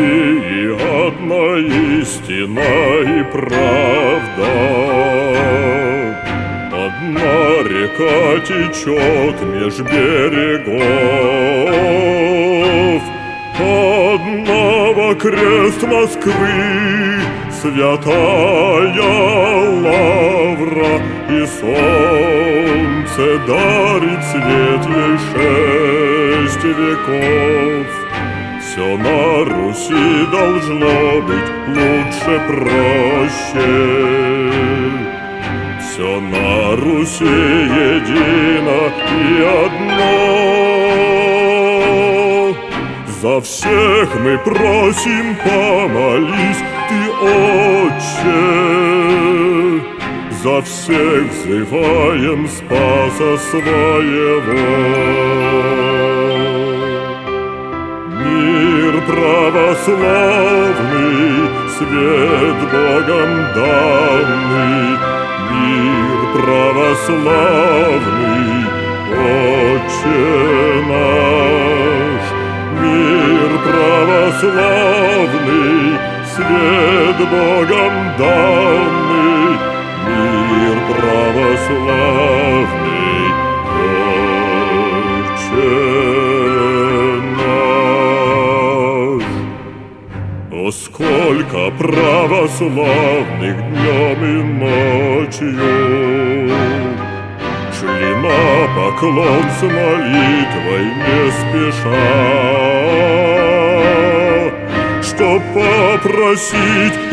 России одна истина и правда. Одна река течет меж берегов, одна во крест Москвы святая лавра, и солнце дарит свет ей 6 веков. Все на Руси должно быть лучше, проще. Все на Руси едино и одно. За всех мы просим, помолись ты, Отче. За всех взываем спаса своего. Мир православный, свет Богом данный, мир православный, Отче наш. Мир православный, свет Богом данный, мир православный, Отче наш. О, сколько православных днем и ночью шли на поклон с молитвой не спеша, чтоб попросить и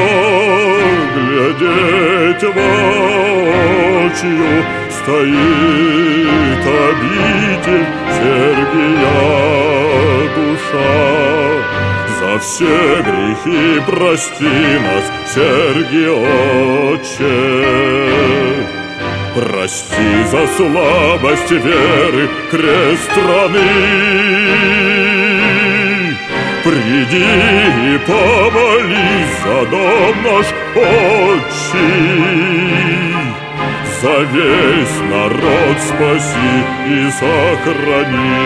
поглядеть воочию. Стоит обитель Сергия душа. За все грехи прости нас, Сергий Отче. Прости за слабость веры крест страны. Приди и помолись за дом наш отчий. За весь народ спаси и сохрани.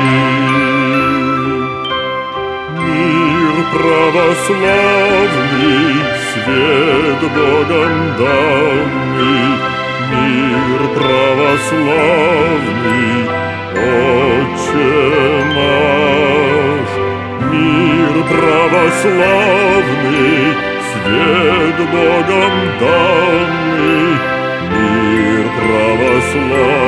Мир православный, свет Богом данный, мир православный, Отче наш. Мир православный, свет Богом данный, мир православный.